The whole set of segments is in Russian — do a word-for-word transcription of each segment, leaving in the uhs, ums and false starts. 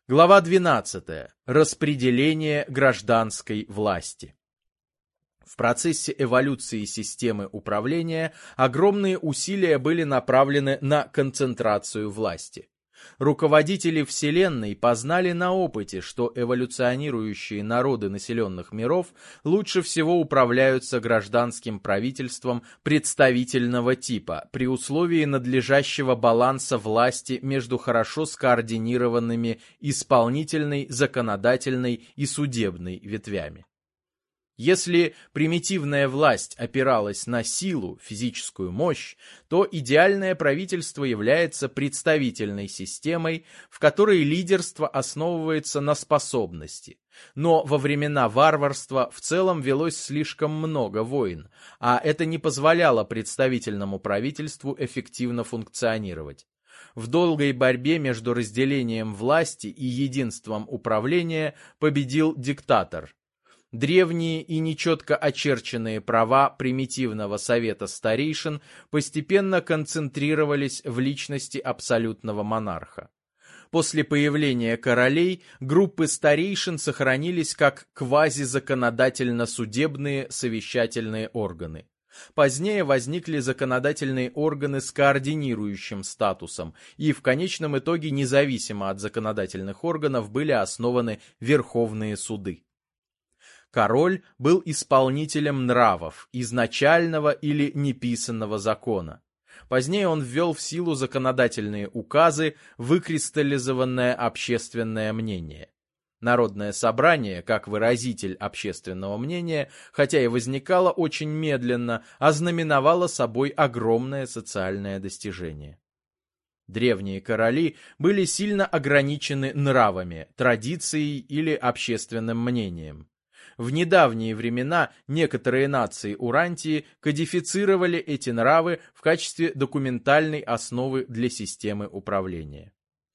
Глава двенадцатая. Распределение гражданской власти. В процессе эволюции системы управления огромные усилия были направлены на концентрацию власти. Руководители Вселенной познали на опыте, что эволюционирующие народы населенных миров лучше всего управляются гражданским правительством представительного типа при условии надлежащего баланса власти между хорошо скоординированными исполнительной, законодательной и судебной ветвями. Если примитивная власть опиралась на силу, физическую мощь, то идеальное правительство является представительной системой, в которой лидерство основывается на способности. Но во времена варварства в целом велось слишком много войн, а это не позволяло представительному правительству эффективно функционировать. В долгой борьбе между разделением власти и единством управления победил диктатор. Древние и нечетко очерченные права примитивного совета старейшин постепенно концентрировались в личности абсолютного монарха. После появления королей группы старейшин сохранились как квазизаконодательно-судебные совещательные органы. Позднее возникли законодательные органы с координирующим статусом, и в конечном итоге независимо от законодательных органов были основаны верховные суды. Король был исполнителем нравов, изначального или неписанного закона. Позднее он ввел в силу законодательные указы, выкристаллизованное общественное мнение. Народное собрание, как выразитель общественного мнения, хотя и возникало очень медленно, ознаменовало собой огромное социальное достижение. Древние короли были сильно ограничены нравами, традицией или общественным мнением. В недавние времена некоторые нации Урантии кодифицировали эти нравы в качестве документальной основы для системы управления.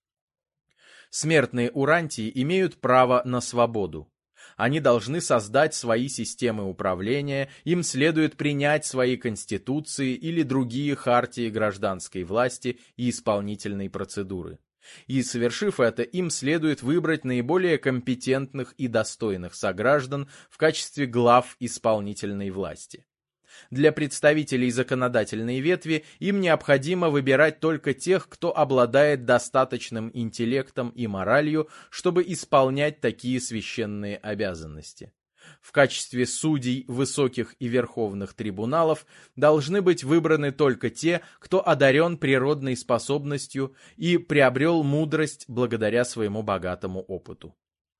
Смертные Урантии имеют право на свободу. Они должны создать свои системы управления, им следует принять свои конституции или другие хартии гражданской власти и исполнительной процедуры. И, совершив это, им следует выбрать наиболее компетентных и достойных сограждан в качестве глав исполнительной власти. Для представителей законодательной ветви им необходимо выбирать только тех, кто обладает достаточным интеллектом и моралью, чтобы исполнять такие священные обязанности. В качестве судей высоких и верховных трибуналов должны быть выбраны только те, кто одарен природной способностью и приобрел мудрость благодаря своему богатому опыту.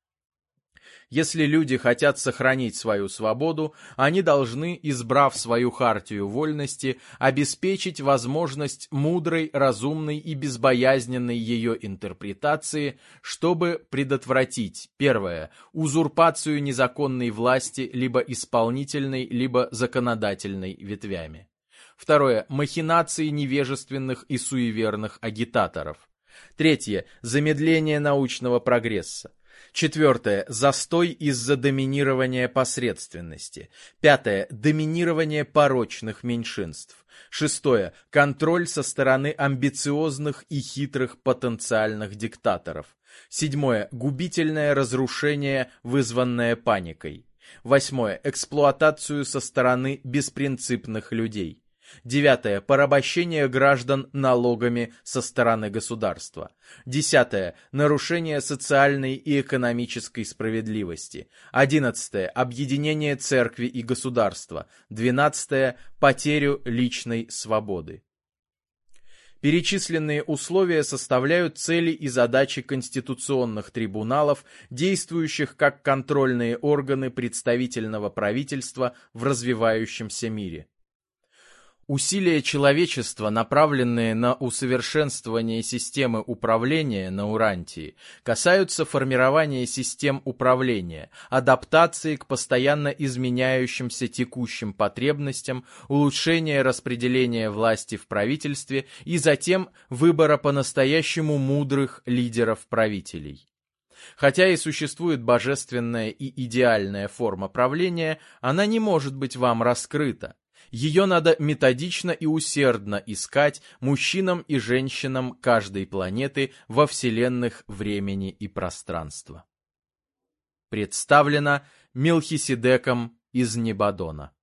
Если люди хотят сохранить свою свободу, они должны, избрав свою хартию вольности, обеспечить возможность мудрой, разумной и безбоязненной ее интерпретации, чтобы предотвратить: первое, узурпацию незаконной власти либо исполнительной, либо законодательной ветвями; второе, махинации невежественных и суеверных агитаторов; третье, замедление научного прогресса; четвертое. Застой из-за доминирования посредственности. Пятое. Доминирование порочных меньшинств. Шестое. Контроль со стороны амбициозных и хитрых потенциальных диктаторов. Седьмое. Губительное разрушение, вызванное паникой. Восьмое. Эксплуатацию со стороны беспринципных людей. Девятое. Порабощение граждан налогами со стороны государства. Десятое. Нарушение социальной и экономической справедливости. Одиннадцатое. Объединение церкви и государства. Двенадцатое. Потерю личной свободы. Перечисленные условия составляют цели и задачи конституционных трибуналов, действующих как контрольные органы представительного правительства в развивающемся мире. Усилия человечества, направленные на усовершенствование системы управления на Урантии, касаются формирования систем управления, адаптации к постоянно изменяющимся текущим потребностям, улучшения распределения власти в правительстве и затем выбора по-настоящему мудрых лидеров-правителей. Хотя и существует божественная и идеальная форма правления, она не может быть вам раскрыта. Ее надо методично и усердно искать мужчинам и женщинам каждой планеты во вселенных времени и пространства. Представлено Мелхиседеком из Небадона.